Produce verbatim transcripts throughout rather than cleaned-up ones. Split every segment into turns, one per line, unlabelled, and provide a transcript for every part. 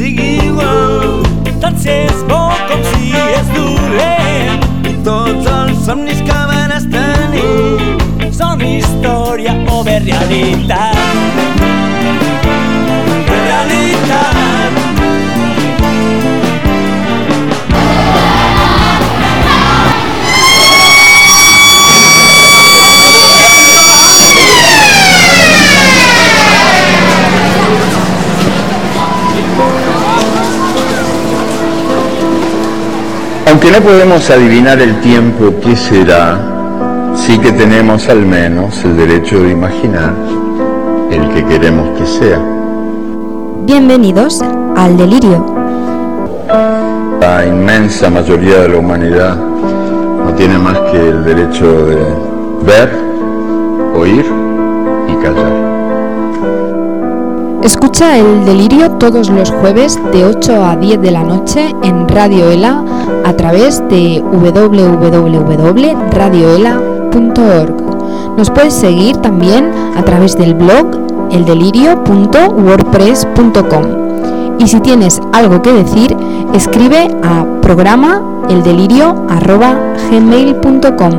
sigui igual. Tant si és bo com si és dolent. I tots els somnis que van tenir són història o bé realitat. Realitat.
Aunque no podemos adivinar el tiempo que será, sí que tenemos al menos el derecho de imaginar el que queremos que sea.
Bienvenidos al Delirio.
La inmensa mayoría de la humanidad no tiene más que el derecho de ver, oír y callar.
Escucha el Delirio todos los jueves de ocho a diez de la noche en Radio Ela a través de doble u doble u doble u punto radio ela punto org. Nos puedes seguir también a través del blog el delirio punto wordpress punto com. Y si tienes algo que decir, escribe a programa eldelirio arroba gmail punto com.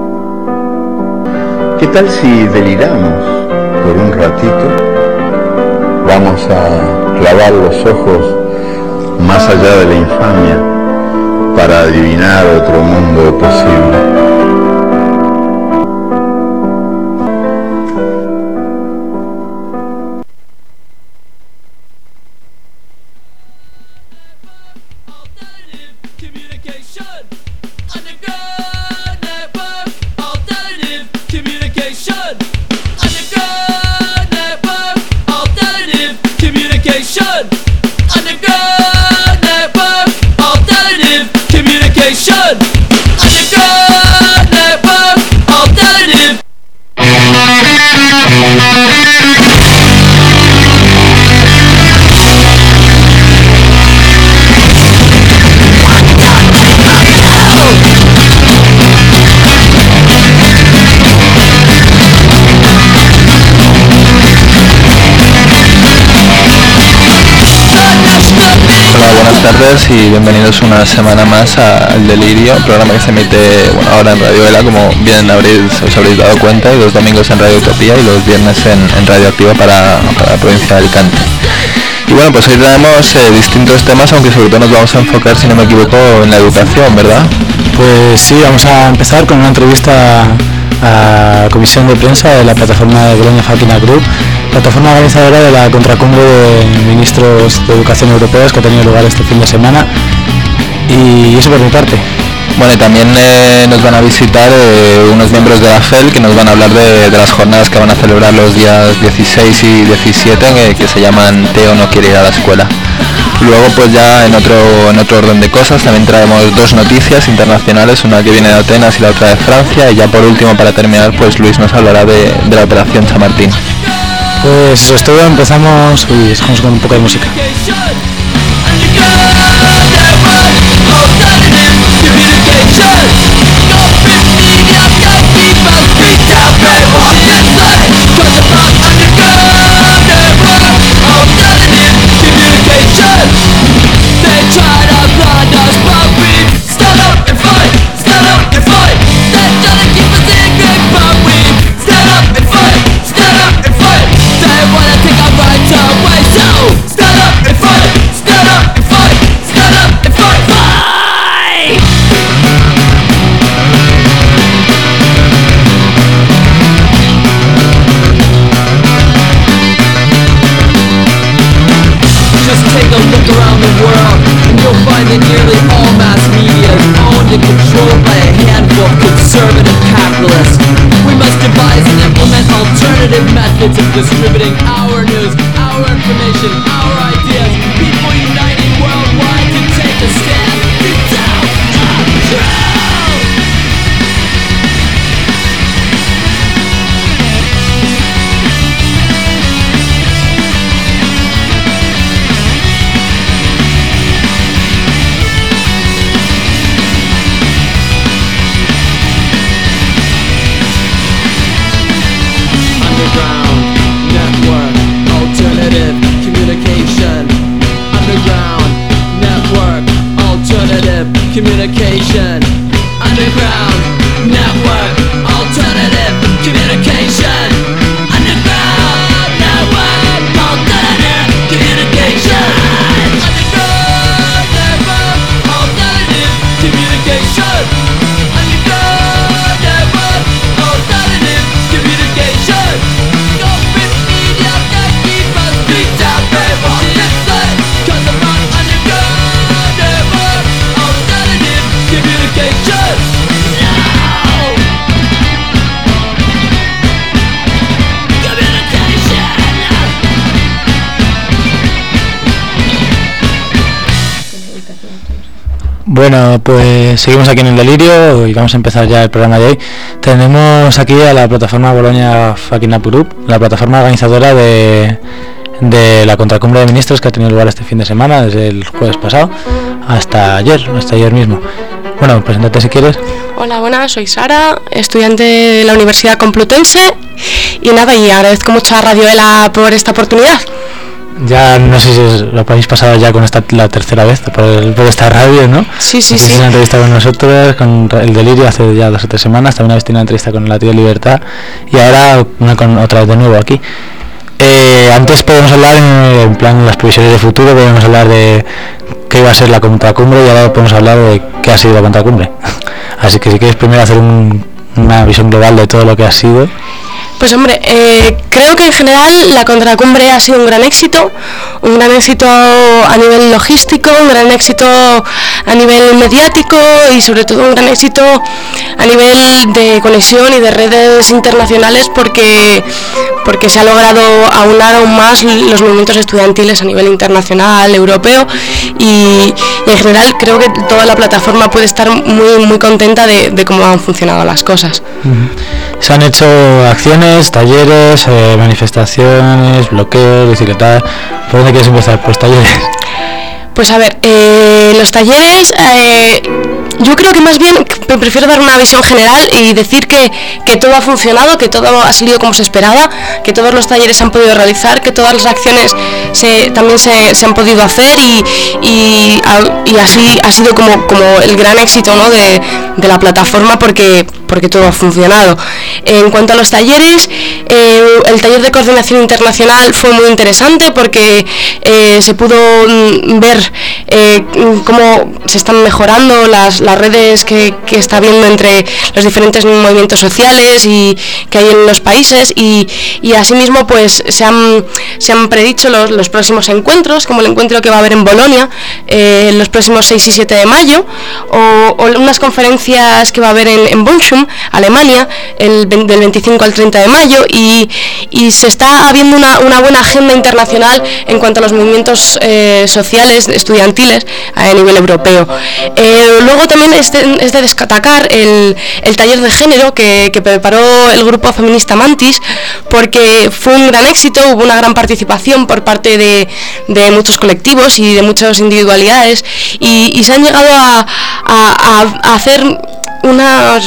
¿Qué tal si deliramos por un ratito? Vamos a clavar los ojos más allá de la infamia para adivinar otro mundo posible.
Y bienvenidos una semana más al Delirio, programa que se emite bueno, ahora en Radio Ela, como bien habréis, os habréis dado cuenta, y los domingos en Radio Utopía y los viernes en, en Radio Activa para, para la provincia de Alicante. Y bueno, pues hoy tenemos eh, distintos temas, aunque sobre todo nos vamos a enfocar, si no me equivoco, en la educación, ¿verdad?
Pues sí, vamos a empezar con una entrevista a la comisión de prensa de la plataforma de Bolonia Fátima Group, plataforma organizadora de la contracumbre de ministros de educación europeos que ha tenido lugar este fin de semana. Y eso por mi parte.
Bueno, y también eh, nos van a visitar eh, unos miembros de la F E L que nos van a hablar de, de las jornadas que van a celebrar los días dieciséis y diecisiete, eh, que se llaman Teo no quiere ir a la escuela. Y luego pues ya en otro, en otro orden de cosas también traemos dos noticias internacionales, una que viene de Atenas y la otra de Francia, y ya por último, para terminar, pues Luis nos hablará de, de la operación Chamartín.
Pues eso es todo, empezamos y dejamos con un poco de música.
Of distributing our news, our information, our ideas. People uniting worldwide to take a stand. It's out of control. Underground network, alternative communication.
Bueno, pues seguimos aquí en el Delirio y vamos a empezar ya el programa de hoy. Tenemos aquí a la plataforma Bologna Fucking Up Group, la plataforma organizadora de, de la contracumbre de ministros que ha tenido lugar este fin de semana, desde el jueves pasado hasta ayer, hasta ayer mismo. Bueno, preséntate si quieres.
Hola, buenas, soy Sara, estudiante de la Universidad Complutense y nada, y agradezco mucho a Radio ELA por esta oportunidad.
Ya no sé si lo habéis pasado ya con esta la tercera vez por, el, por esta radio, ¿no?
Sí, sí,
sí. Una entrevista con nosotros, con el Delirio hace ya dos o tres semanas, también habéis tenido una entrevista con la Tía Libertad y ahora una con otra vez de nuevo aquí. Eh, antes podemos hablar en, en plan las previsiones de futuro, podemos hablar de qué iba a ser la contracumbre y ahora podemos hablar de qué ha sido la contracumbre. Así que si quieres primero hacer un, una visión global de todo lo que ha sido.
Pues hombre, eh, creo que en general la contracumbre ha sido un gran éxito, un gran éxito a nivel logístico, un gran éxito a nivel mediático y sobre todo un gran éxito a nivel de conexión y de redes internacionales porque, porque se ha logrado aunar aún más los movimientos estudiantiles a nivel internacional, europeo y, y en general creo que toda la plataforma puede estar muy, muy contenta de, de cómo han funcionado las cosas.
Uh-huh. Se han hecho acciones, talleres, eh, manifestaciones, bloqueos, bicicletas. ¿Por dónde quieres empezar? Pues talleres.
Pues a ver, eh, los talleres, eh, yo creo que más bien prefiero dar una visión general y decir que, que todo ha funcionado, que todo ha salido como se esperaba, que todos los talleres se han podido realizar, que todas las acciones se, también se, se han podido hacer y, y, y así ha sido como, como el gran éxito, ¿no? de, de la plataforma porque, porque todo ha funcionado. En cuanto a los talleres, eh, el taller de coordinación internacional fue muy interesante porque eh, se pudo ver eh, cómo se están mejorando las, las redes que, que está habiendo entre los diferentes movimientos sociales y que hay en los países y, y asimismo pues se han, se han predicho los, los próximos encuentros, como el encuentro que va a haber en Bolonia eh, los próximos seis y siete de mayo o, o unas conferencias que va a haber en, en Bochum, Alemania, el, del veinticinco al treinta de mayo y, y se está habiendo una, una buena agenda internacional en cuanto a los movimientos eh, sociales estudiantiles a nivel europeo. Eh, luego también es de, es de destacar el, el taller de género que, que preparó el grupo feminista Mantis porque fue un gran éxito, hubo una gran participación por parte de, de muchos colectivos y de muchas individualidades y, y se han llegado a, a, a hacer unas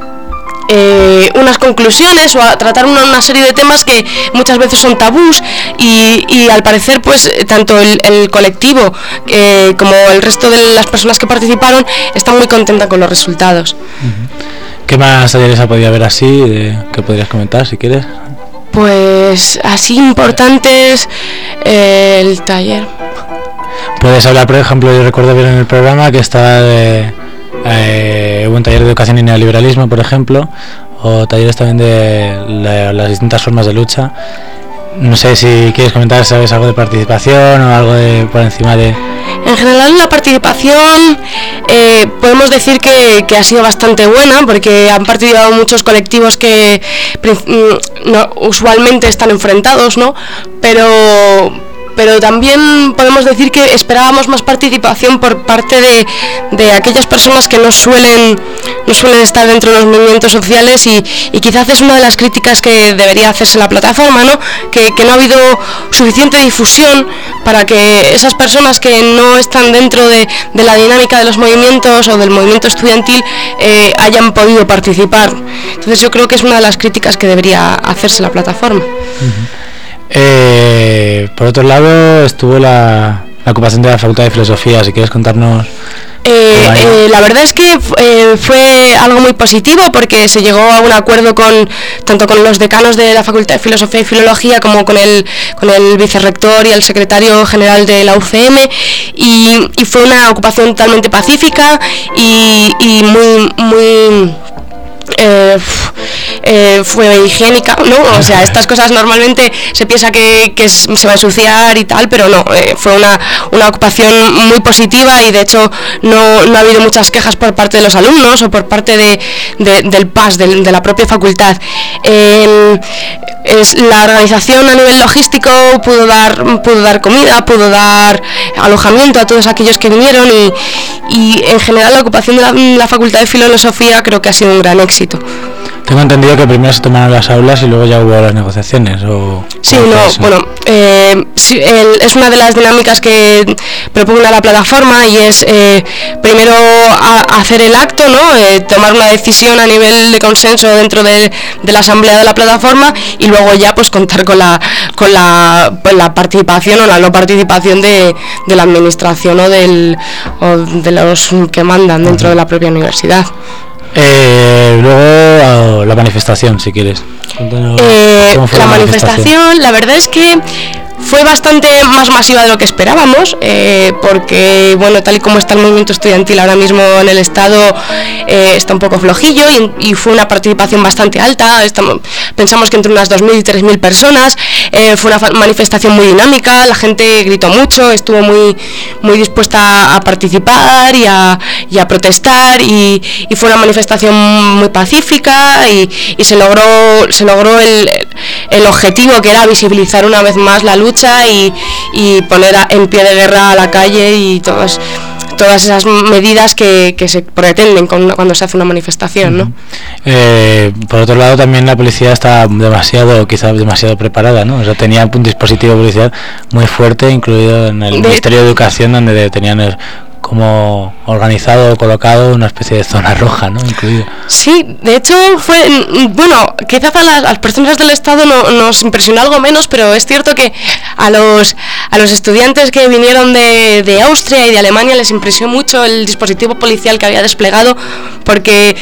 Eh, unas conclusiones o a tratar una, una serie de temas que muchas veces son tabús y, y al parecer pues tanto el, el colectivo eh, como el resto de las personas que participaron están muy contentas con los resultados.
¿Qué más talleres ha podido haber así eh, que podrías comentar si quieres?
Pues así importantes eh, el taller.
Puedes hablar, por ejemplo, yo recuerdo ver en el programa que está de Eh, hubo un taller de educación y neoliberalismo, por ejemplo, o talleres también de la, las distintas formas de lucha. No sé si quieres comentar, ¿sabes algo de participación o algo de por encima de...?
En general la participación eh, podemos decir que, que ha sido bastante buena porque han participado muchos colectivos que no, usualmente están enfrentados, ¿no? Pero... pero también podemos decir que esperábamos más participación por parte de, de aquellas personas que no suelen no suelen estar dentro de los movimientos sociales y, y quizás es una de las críticas que debería hacerse la plataforma, ¿no? Que, que no ha habido suficiente difusión para que esas personas que no están dentro de, de la dinámica de los movimientos o del movimiento estudiantil eh, hayan podido participar. Entonces yo creo que es una de las críticas que debería hacerse la plataforma.
Uh-huh. Eh, por otro lado estuvo la, la ocupación de la Facultad de Filosofía, si quieres contarnos.
Eh, eh, la verdad es que eh, fue algo muy positivo porque se llegó a un acuerdo con tanto con los decanos de la Facultad de Filosofía y Filología como con el con el vicerrector y el secretario general de la U C M y, y fue una ocupación totalmente pacífica y, y muy muy Eh, eh, fue higiénica, ¿no? O sea, estas cosas normalmente se piensa que, que se va a ensuciar y tal, pero no, eh, fue una, una ocupación muy positiva y de hecho no, no ha habido muchas quejas por parte de los alumnos o por parte de, de, del P A S, de, de la propia facultad. Eh, es la organización a nivel logístico pudo dar pudo dar comida, pudo dar alojamiento a todos aquellos que vinieron y, y en general la ocupación de la, la Facultad de Filosofía creo que ha sido un gran éxito.
Tengo entendido que primero se tomaron las aulas y luego ya hubo las negociaciones. ¿O
sí, no, eso? bueno, eh, sí, el, es una de las dinámicas que propugna la plataforma y es eh, primero a, hacer el acto, ¿no? Eh, tomar una decisión a nivel de consenso dentro de, de la asamblea de la plataforma y luego ya pues contar con la con la, pues, la participación o la no participación de, de la administración o, del, o de los que mandan dentro de la propia universidad.
Eh, luego la manifestación, si quieres.
Eh, la, la manifestación, manifestación, la verdad es que fue bastante más masiva de lo que esperábamos, eh, porque, bueno, tal y como está el movimiento estudiantil ahora mismo en el Estado, eh, está un poco flojillo y, y fue una participación bastante alta. Estamos, pensamos que entre unas dos mil y tres mil personas. Eh, fue una manifestación muy dinámica, la gente gritó mucho, estuvo muy muy dispuesta a participar y a, y a protestar y, y fue una manifestación muy pacífica y, y se logró se logró el, el objetivo, que era visibilizar una vez más la lucha y, y poner a, en pie de guerra a la calle y todas todas esas medidas que, que se pretenden con, cuando se hace una manifestación, ¿no?
Eh, por otro lado, también la policía está demasiado, quizás demasiado preparada, ¿no? O sea, tenía un dispositivo policial muy fuerte, incluido en el de... Ministerio de Educación, donde tenían el, como organizado, colocado una especie de zona roja, ¿no? Incluido.
Sí, de hecho fue, bueno, quizás a las, a las personas del Estado no, nos impresionó algo menos, pero es cierto que a los a los estudiantes que vinieron de, de Austria y de Alemania les impresionó mucho el dispositivo policial que había desplegado, porque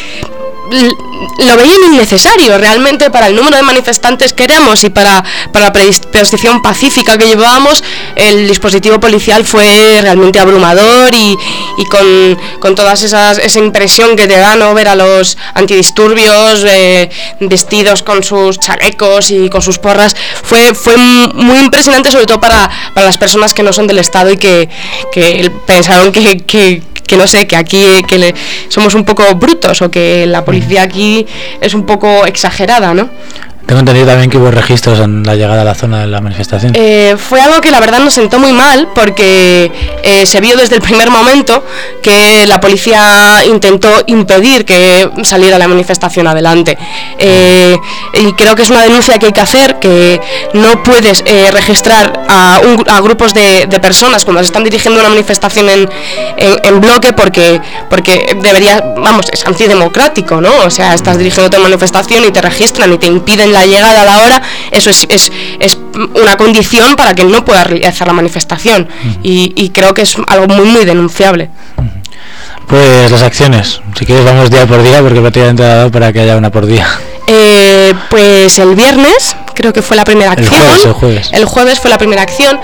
lo veían innecesario realmente para el número de manifestantes que éramos y para, para la predisposición pacífica que llevábamos. El dispositivo policial fue realmente abrumador y, y con, con todas esas esa impresión que te da, ¿no? Ver a los antidisturbios eh, vestidos con sus chalecos y con sus porras fue fue muy impresionante, sobre todo para, para las personas que no son del Estado y que, que pensaron que, que que no sé, que aquí que le, somos un poco brutos o que la policía aquí es un poco exagerada, ¿no?
Tengo entendido también que hubo registros en la llegada a la zona de la manifestación.
Eh, fue algo que la verdad nos sentó muy mal porque eh, se vio desde el primer momento que la policía intentó impedir que saliera la manifestación adelante. Eh, y creo que es una denuncia que hay que hacer, que no puedes eh, registrar a, un, a grupos de, de personas cuando se están dirigiendo una manifestación en, en, en bloque porque, porque debería, vamos, es antidemocrático, ¿no? O sea, estás dirigiendo una manifestación y te registran y te impiden la llegada a la hora. Eso es, es, es una condición para que no pueda realizar la manifestación. Uh-huh. y, y creo que es algo muy muy denunciable.
Uh-huh. Pues las acciones, si quieres vamos día por día porque prácticamente ha dado para que haya una por día.
Eh, pues el viernes creo que fue la primera acción.
El jueves, el jueves.
El jueves fue la primera acción.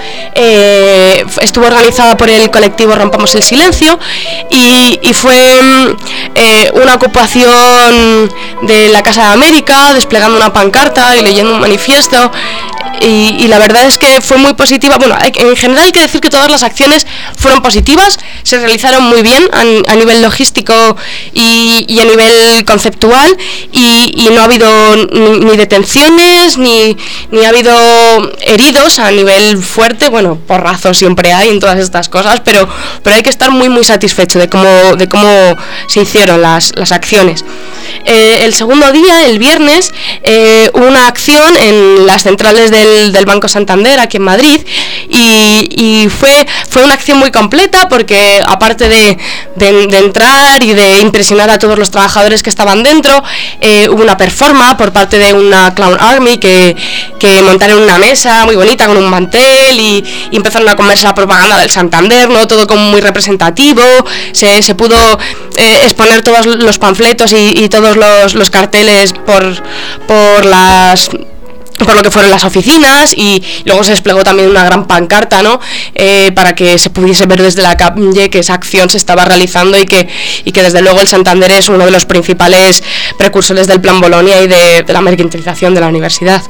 Eh, estuvo organizada por el colectivo Rompamos el Silencio y, y fue eh, una ocupación de la Casa de América, desplegando una pancarta y leyendo un manifiesto. Y, y la verdad es que fue muy positiva. Bueno, hay, en general hay que decir que todas las acciones fueron positivas, se realizaron muy bien a, a nivel logístico y, y a nivel conceptual y, y no ha habido ni, ni detenciones ni, ni ha habido heridos a nivel fuerte. Bueno, porrazos siempre hay en todas estas cosas, pero, pero hay que estar muy muy satisfecho de cómo, de cómo se hicieron las, las acciones. Eh, el segundo día, el viernes, eh, hubo una acción en las centrales del, del Banco Santander aquí en Madrid y, y fue, fue una acción muy completa porque aparte de, de, de entrar y de impresionar a todos los trabajadores que estaban dentro, eh, hubo una performance por parte de una Clown Army que, que montaron una mesa muy bonita con un mantel y, y empezaron a comerse la propaganda del Santander, ¿no? Todo como muy representativo. Se, se pudo eh, exponer todos los panfletos y, y todos los, los carteles por, por las... por lo que fueron las oficinas y luego se desplegó también una gran pancarta, ¿no? Eh, para que se pudiese ver desde la calle que esa acción se estaba realizando y que, y que desde luego el Santander es uno de los principales precursores del Plan Bolonia y de, de la mercantilización de la universidad.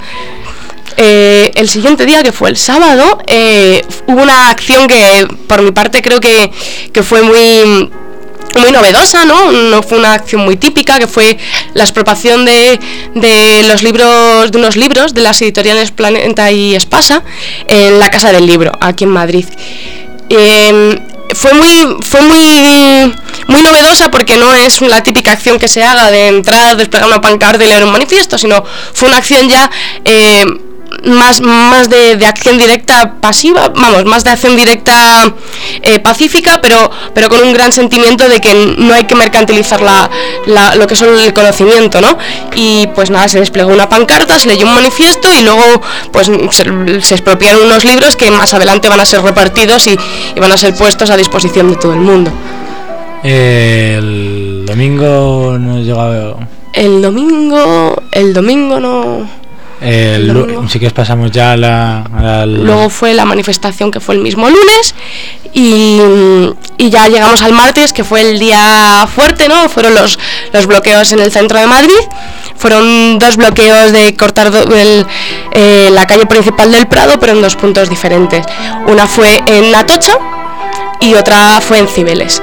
Eh, el siguiente día, que fue el sábado, eh, hubo una acción que por mi parte creo que, que fue muy... muy novedosa, ¿no? No fue una acción muy típica, que fue la expropiación de, de los libros, de unos libros de las editoriales Planeta y Espasa en la Casa del Libro, aquí en Madrid. Eh, fue muy fue muy muy novedosa porque no es la típica acción que se haga de entrar, desplegar una pancarta y leer un manifiesto, sino fue una acción ya eh, más más de, de acción directa pasiva, vamos, más de acción directa eh, pacífica, pero pero con un gran sentimiento de que no hay que mercantilizar la, la, lo que es el conocimiento, ¿no? Y pues nada, se desplegó una pancarta, se leyó un manifiesto y luego pues se, se expropiaron unos libros que más adelante van a ser repartidos y, y van a ser puestos a disposición de todo el mundo.
Eh, el domingo no llegaba.
El domingo, el domingo no.
El, el domingo. Sí que pasamos ya a la, a la.
Luego fue la manifestación que fue el mismo lunes y, y ya llegamos al martes, que fue el día fuerte, ¿no? Fueron los los bloqueos en el centro de Madrid. Fueron dos bloqueos de cortar do, el, eh, la calle principal del Prado, pero en dos puntos diferentes. Una fue en Atocha y otra fue en Cibeles.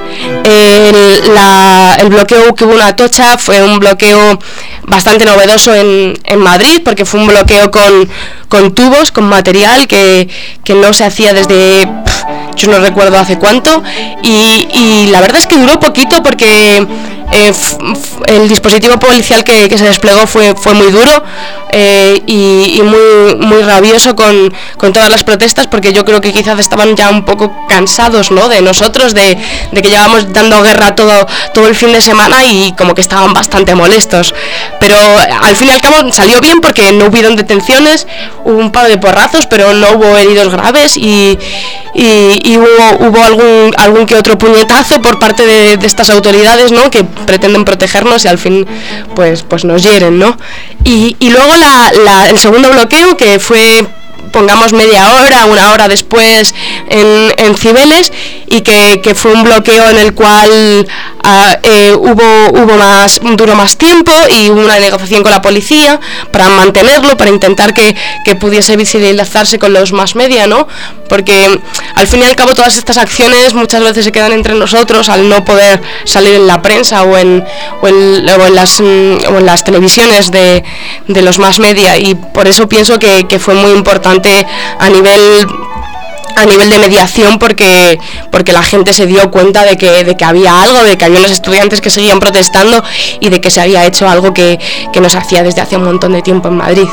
El, la, el bloqueo que hubo en Atocha fue un bloqueo bastante novedoso en, en Madrid, porque fue un bloqueo con, con tubos, con material que, que no se hacía desde, pff, yo no recuerdo hace cuánto, y, y la verdad es que duró poquito porque eh, f, f, el dispositivo policial que, que se desplegó fue, fue muy duro eh, y, y muy, muy rabioso con, con todas las protestas, porque yo creo que quizás estaban ya un poco cansados, ¿no?, de nosotros, de, de que llevábamos dando guerra todo, todo el fin de semana y como que estaban bastante molestos. Pero al fin y al cabo salió bien porque no hubieron detenciones, hubo un par de porrazos, pero no hubo heridos graves y, y, y hubo, hubo algún, algún que otro puñetazo por parte de, de estas autoridades, ¿no?, que pretenden protegernos y al fin pues, pues nos hieren, ¿no? Y, y luego la, la, el segundo bloqueo, que fue, pongamos, media hora, una hora después en, en Cibeles, y que, que fue un bloqueo en el cual uh, eh, hubo, hubo más, duró más tiempo y hubo una negociación con la policía para mantenerlo, para intentar que, que pudiese visibilizarse con los más media, ¿no? Porque al fin y al cabo todas estas acciones muchas veces se quedan entre nosotros al no poder salir en la prensa o en, o en, o en, las, o en las televisiones de, de los más media, y por eso pienso que, que fue muy importante a nivel a nivel de mediación, porque porque la gente se dio cuenta de que de que había algo, de que había unos estudiantes que seguían protestando y de que se había hecho algo que, que no se hacía desde hace un montón de tiempo en Madrid.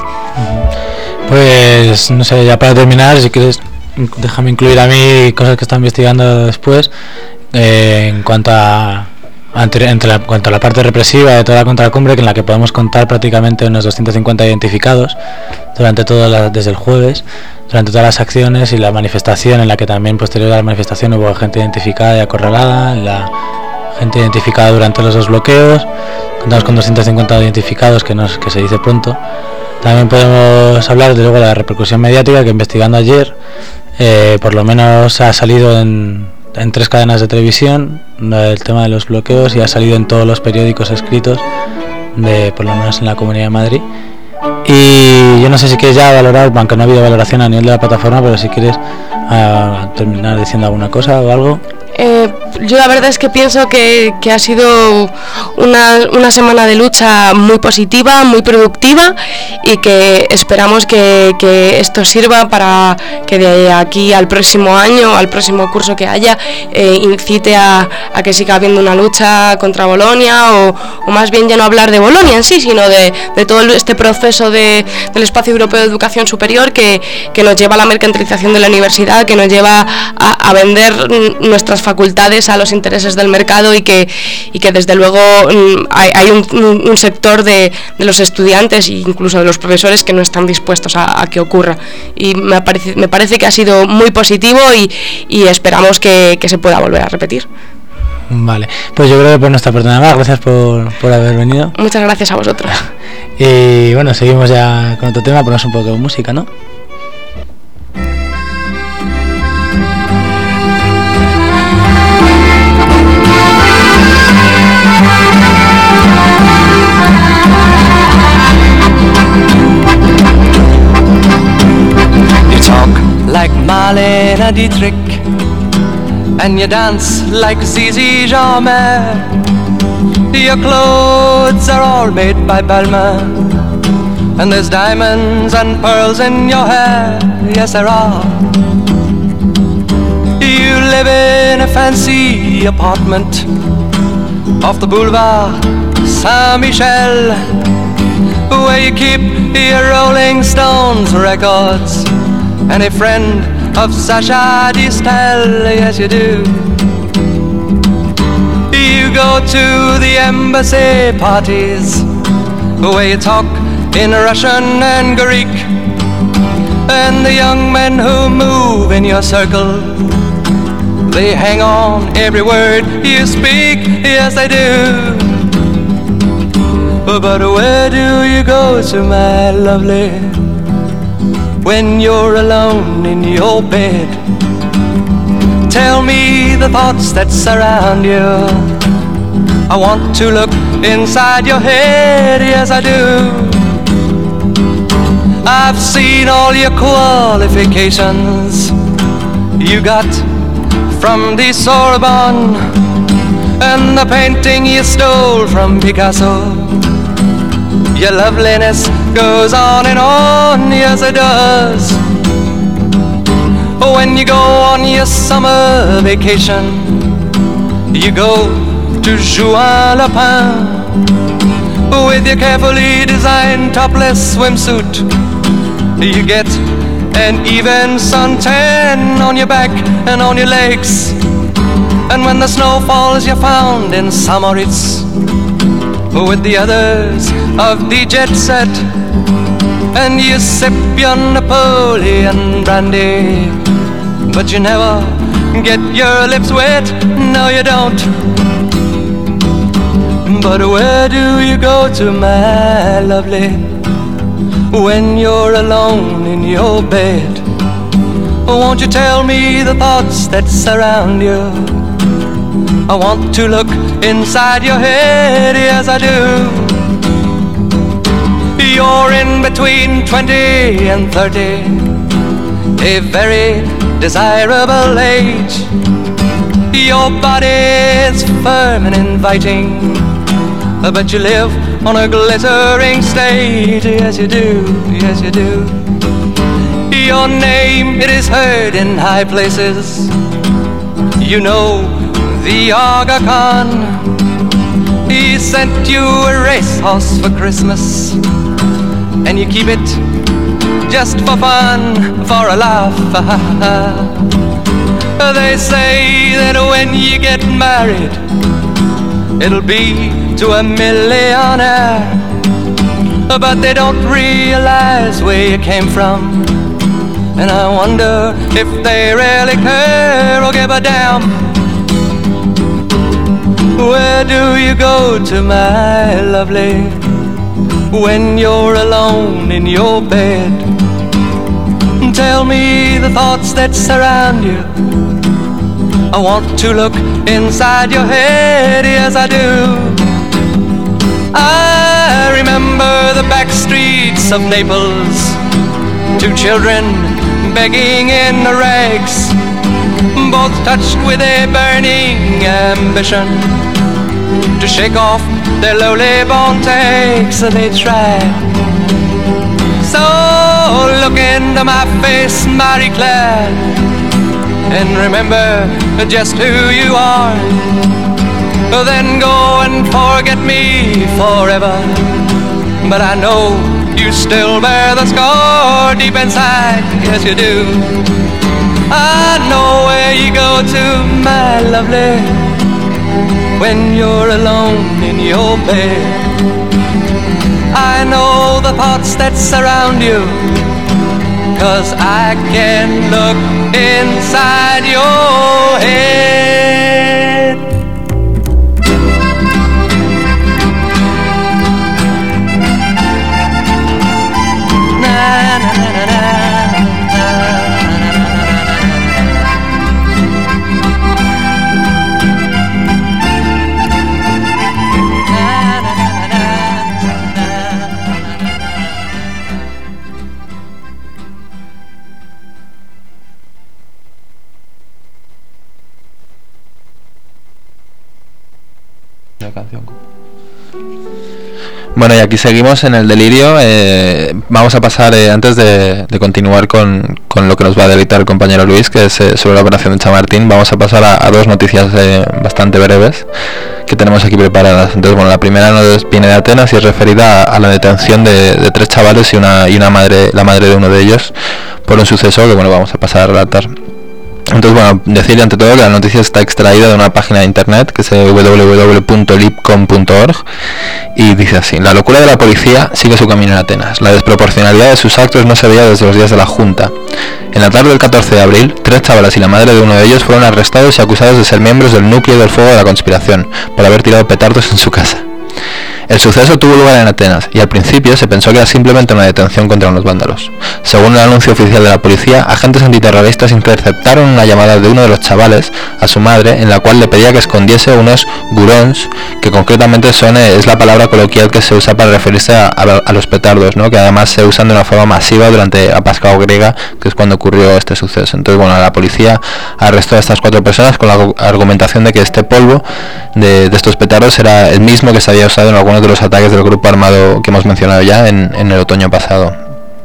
Pues no sé, ya para terminar, si quieres déjame incluir a mí cosas que está investigando después eh, en cuanto a Entre, entre la, en cuanto a la parte represiva de toda la contracumbre, que en la que podemos contar prácticamente unos doscientos cincuenta identificados durante todo la, desde el jueves, durante todas las acciones y la manifestación, en la que también posterior a la manifestación hubo gente identificada y acorralada, la gente identificada durante los dos bloqueos. Contamos con doscientos cincuenta identificados, que, nos, que se dice pronto. También podemos hablar de luego de la repercusión mediática, que investigando ayer eh, por lo menos ha salido en en tres cadenas de televisión el tema de los bloqueos, y ha salido en todos los periódicos escritos de, por lo menos en la Comunidad de Madrid. Y yo no sé si quieres ya valorar, aunque no ha habido valoración a nivel de la plataforma, pero si quieres uh, terminar diciendo alguna cosa o algo.
Eh, yo la verdad es que pienso que, que ha sido una, una semana de lucha muy positiva, muy productiva, y que esperamos que, que esto sirva para que de aquí al próximo año, al próximo curso que haya, eh, incite a, a que siga habiendo una lucha contra Bolonia, o, o más bien ya no hablar de Bolonia en sí, sino de, de todo este proceso de, del espacio europeo de educación superior que, que nos lleva a la mercantilización de la universidad, que nos lleva a, a vender nuestras facultades a los intereses del mercado, y que y que desde luego hay, hay un, un sector de, de los estudiantes e incluso de los profesores que no están dispuestos a, a que ocurra, y me parece, me parece que ha sido muy positivo y, y esperamos que, que se pueda volver a repetir.
Vale, pues yo creo que por nuestra parte nada más, gracias por, por haber venido.
Muchas gracias a vosotros.
Y bueno, seguimos ya con otro tema, ponemos un poco de música, ¿no?
Like Marlene Dietrich,
and you dance like Zizi Jamais. Your clothes are all made by Balmain, and there's diamonds and pearls in your hair, yes there are. You live in a fancy apartment off the boulevard Saint-Michel, where you keep your Rolling Stones records and a friend of Sacha Distel, yes you do. You go to the embassy parties where you talk in Russian and Greek, and the young men who move in your circle, they hang on every word you speak, yes they do. But where do you go to, my lovely, when you're alone in your bed? Tell me the thoughts that surround you. I want to look inside your head, yes I do. I've seen all your qualifications you got from the Sorbonne, and the painting you stole from Picasso. Your loveliness goes on and on, yes it does. When you go on your summer vacation, you go to Juan-le-Pin with your carefully designed topless swimsuit. You get an even suntan on your back and on your legs, and when the snow falls you're found in Samoritz with the others of the jet set, and you sip your Napoleon brandy, but you never get your lips wet, no you don't. But where do you go to, my lovely, when you're alone in your bed? Won't you tell me the thoughts that surround you? I want to look inside your head, yes I do. You're in between twenty and thirty, a very desirable age. Your body's firm and inviting, but you live on a glittering stage, yes you do, yes you do. Your name, it is heard in high places. You know the Aga Khan, he sent you a racehorse for Christmas, and you keep it just for fun, for a laugh. They say that when you get married, it'll be to a millionaire, but they don't realize where you came from, and I wonder if they really care or give a damn. Where do you go to, my lovely, when you're alone in your bed? Tell me the thoughts that surround you. I want to look inside your head, yes I do. I remember the back streets of Naples, two children begging in the rags, both touched with a burning ambition to shake off their lowly born takes. They tried. So look into my face, Marie-Claire, and remember just who you are. Then go and forget me forever, but I know you still bear the scar deep inside, yes you do. I know where you go to, my lovely, when you're alone in your bed. I know the thoughts that surround you, 'cause I can look inside your head. Na, na, na, na,
Bueno, y aquí seguimos en el delirio. Eh, vamos a pasar, eh, antes de, de continuar con, con lo que nos va a deleitar el compañero Luis, que es eh, sobre la operación de Chamartín, vamos a pasar a, a dos noticias eh, bastante breves que tenemos aquí preparadas. Entonces, bueno, la primera nos viene de Atenas y es referida a, a la detención de, de tres chavales y una y una madre, la madre de uno de ellos, por un suceso que, bueno, vamos a pasar a relatar. Entonces, bueno, decirle ante todo que la noticia está extraída de una página de internet que es w w w punto lipcom punto org y dice así: la locura de la policía sigue su camino en Atenas. La desproporcionalidad de sus actos no se veía desde los días de la Junta. En la tarde del catorce de abril, tres chavales y la madre de uno de ellos fueron arrestados y acusados de ser miembros del núcleo del fuego de la conspiración por haber tirado petardos en su casa. El suceso tuvo lugar en Atenas y al principio se pensó que era simplemente una detención contra unos vándalos. Según el anuncio oficial de la policía, agentes antiterroristas interceptaron una llamada de uno de los chavales a su madre en la cual le pedía que escondiese unos gurons, que concretamente son eh, es la palabra coloquial que se usa para referirse a, a, a los petardos, ¿no? Que además se usan de una forma masiva durante la Pascua griega, que es cuando ocurrió este suceso. Entonces, bueno, la policía arrestó a estas cuatro personas con la argumentación de que este polvo de, de estos petardos era el mismo que se había usado en algunos de los ataques del grupo armado que hemos mencionado ya en, en el otoño pasado.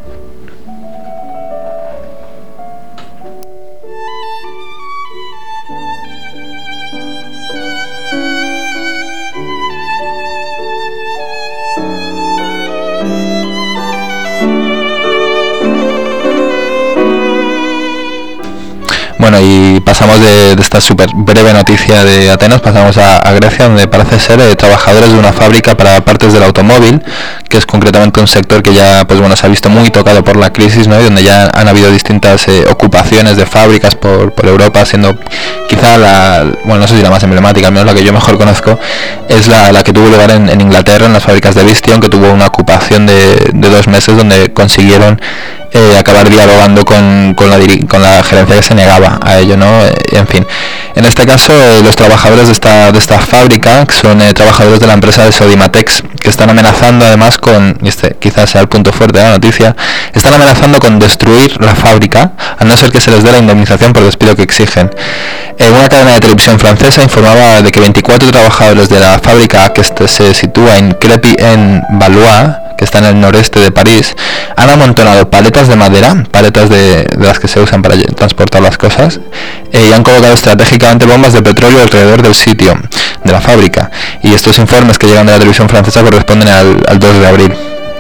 Bueno, y pasamos de, de esta súper breve noticia de Atenas, pasamos a, a Grecia, donde parece ser eh, trabajadores de una fábrica para partes del automóvil, que es concretamente un sector que ya, pues bueno, se ha visto muy tocado por la crisis, ¿no? Y donde ya han habido distintas eh, ocupaciones de fábricas por, por Europa, siendo quizá la, bueno, no sé si la más emblemática, al menos la que yo mejor conozco, es la, la que tuvo lugar en, en Inglaterra, en las fábricas de Vistion, que tuvo una ocupación de, de dos meses, donde consiguieron Eh, acabar dialogando con, con, la, con la gerencia que se negaba a ello, ¿no? Eh, en fin, en este caso eh, los trabajadores de esta, de esta fábrica, que son eh, trabajadores de la empresa de Sodimatex, que están amenazando además con, y este quizás sea el punto fuerte de la noticia, están amenazando con destruir la fábrica, a no ser que se les dé la indemnización por despido que exigen. Eh, una cadena de televisión francesa informaba de que veinticuatro trabajadores de la fábrica, que este se sitúa en Crépy-en-Valois, que está en el noreste de París, han amontonado paletas de madera, paletas de, de las que se usan para transportar las cosas, eh, y han colocado estratégicamente bombas de petróleo alrededor del sitio de la fábrica. Y estos informes que llegan de la televisión francesa corresponden al, al dos de abril.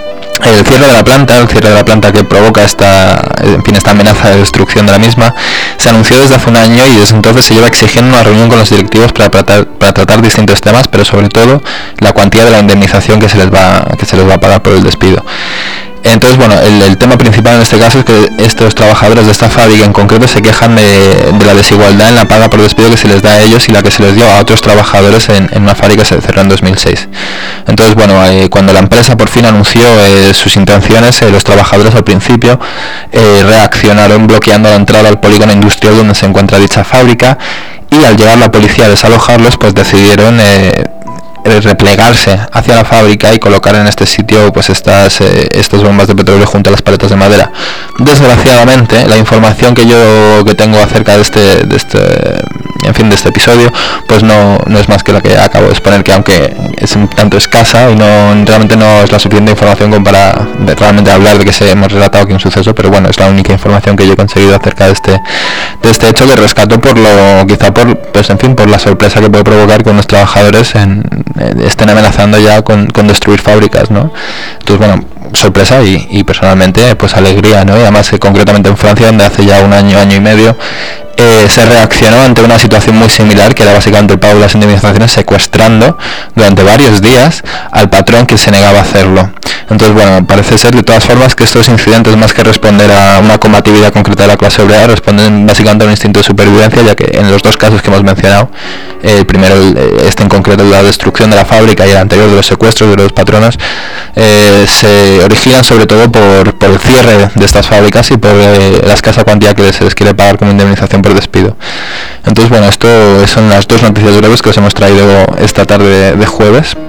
El cierre de la planta, el cierre de la planta que provoca esta, en fin, esta amenaza de destrucción de la misma, se anunció desde hace un año y desde entonces se lleva exigiendo una reunión con los directivos para tratar, para tratar distintos temas, pero sobre todo la cuantía de la indemnización que se les va, que se les va a pagar por el despido. Entonces, bueno, el, el tema principal en este caso es que estos trabajadores de esta fábrica en concreto se quejan de, de la desigualdad en la paga por despido que se les da a ellos y la que se les dio a otros trabajadores en, en una fábrica que se cerró en dos mil seis. Entonces, bueno, eh, cuando la empresa por fin anunció eh, sus intenciones, eh, los trabajadores al principio eh, reaccionaron bloqueando la entrada al polígono industrial donde se encuentra dicha fábrica, y al llegar la policía a desalojarlos, pues decidieron Eh, replegarse hacia la fábrica y colocar en este sitio pues estas eh, estas bombas de petróleo junto a las paletas de madera. Desgraciadamente, la información que yo que tengo acerca de este de este en fin de este episodio pues no no es más que la que acabo de exponer, que aunque es un tanto escasa y no realmente no es la suficiente información como para de, realmente hablar de que se hemos relatado aquí un suceso, pero bueno, es la única información que yo he conseguido acerca de este de este hecho, que rescato por lo quizá por pues en fin por la sorpresa que puede provocar que unos trabajadores en estén amenazando ya con, con destruir fábricas, ¿no? Entonces, bueno, sorpresa y, y personalmente pues alegría, ¿no? Y además que concretamente en Francia, donde hace ya un año, año y medio eh, se reaccionó ante una situación muy similar, que era básicamente el pago de las indemnizaciones, secuestrando durante varios días al patrón que se negaba a hacerlo. Entonces, bueno, parece ser de todas formas que estos incidentes, más que responder a una combatividad concreta de la clase obrera, responden básicamente a un instinto de supervivencia, ya que en los dos casos que hemos mencionado, eh, el primero, este en concreto, la destrucción de la fábrica, y el anterior de los secuestros de los patronos, eh, se originan sobre todo por, por el cierre de estas fábricas y por eh, la escasa cuantía que se les quiere pagar como indemnización por despido. Entonces, bueno, esto son las dos noticias breves que os hemos traído esta tarde de, de jueves.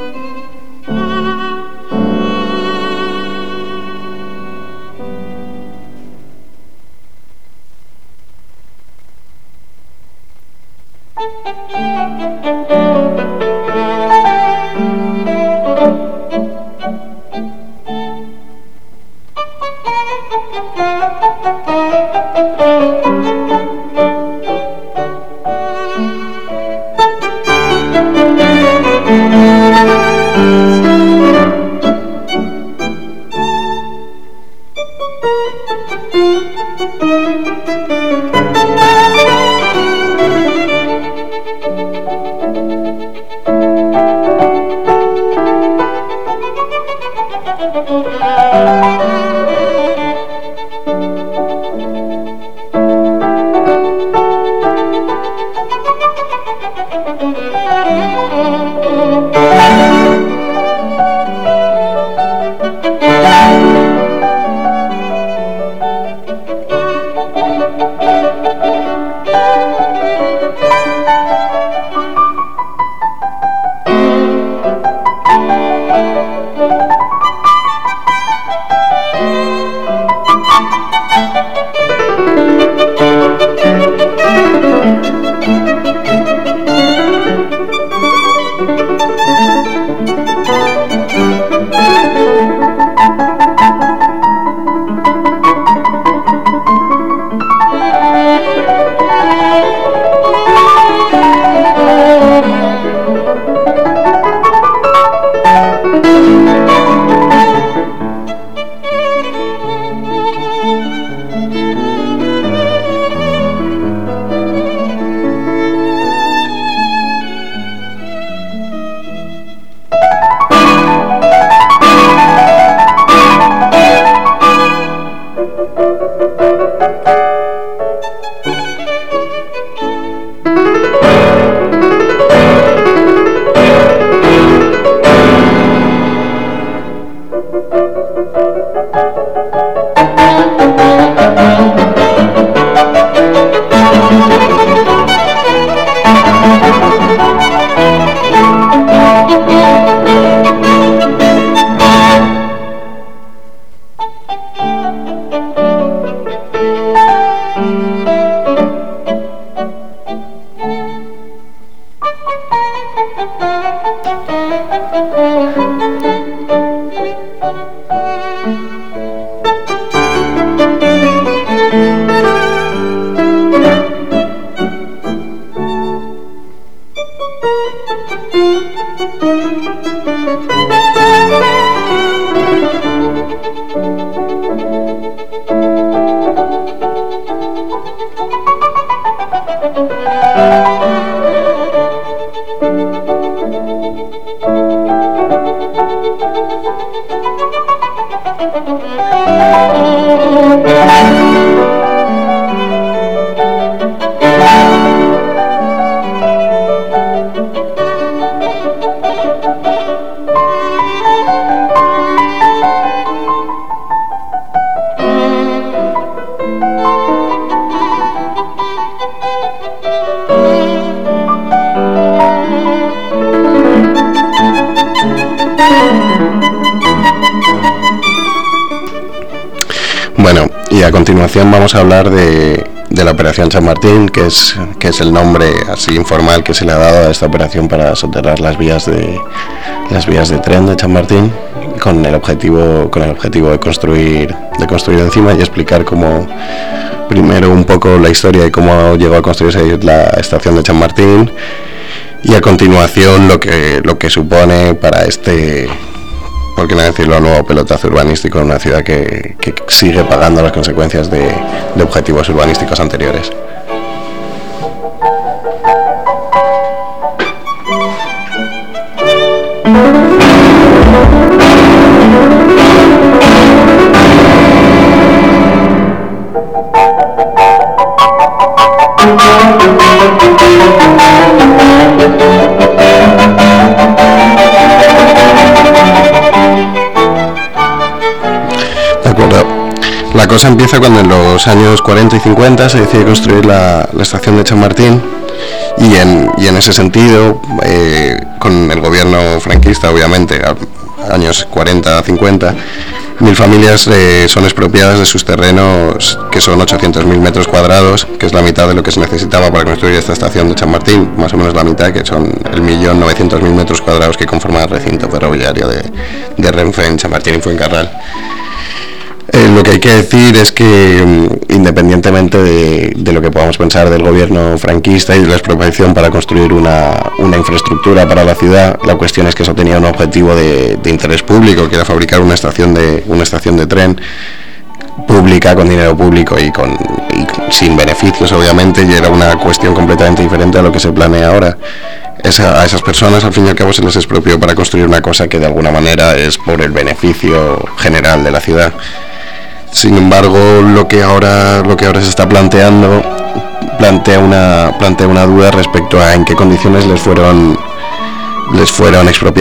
Bueno, y a continuación vamos a hablar de, de la Operación San Martín, que es, que es el nombre así informal que se le ha dado a esta operación para soterrar las vías de las vías de tren de San Martín, con el objetivo con el objetivo de construir de construir encima y explicar cómo, primero un poco la historia y cómo llegó a construirse la estación de San Martín, y a continuación lo que lo que supone para este, por qué no decirlo, nuevo pelotazo urbanístico en una ciudad que, que sigue pagando las consecuencias de, de objetivos urbanísticos anteriores. La cosa empieza cuando en los años cuarenta y cincuenta se decide construir la, la estación de San Martín, Y en, y en ese sentido, eh, con el gobierno franquista, obviamente, a años cuarenta a cincuenta, mil familias eh, son expropiadas de sus terrenos, que son ochocientos mil metros cuadrados, que es la mitad de lo que se necesitaba para construir esta estación de Chamartín, más o menos la mitad, que son el millón novecientos mil metros cuadrados que conforman el recinto ferroviario de, de Renfe en Chamartín y Fuencarral. Eh, lo que hay que decir es que, independientemente de, de lo que podamos pensar del gobierno franquista y de la expropiación para construir una, una infraestructura para la ciudad, la cuestión es que eso tenía un objetivo de, de interés público, que era fabricar una estación de, una estación de tren pública, con dinero público y, con, y sin beneficios, obviamente, y era una cuestión completamente diferente a lo que se planea ahora. Esa, a esas personas, al fin y al cabo, se les expropió para construir una cosa que de alguna manera es por el beneficio general de la ciudad. Sin embargo, lo que ahora lo que ahora se está planteando plantea una plantea una duda respecto a en qué condiciones les fueron les fueron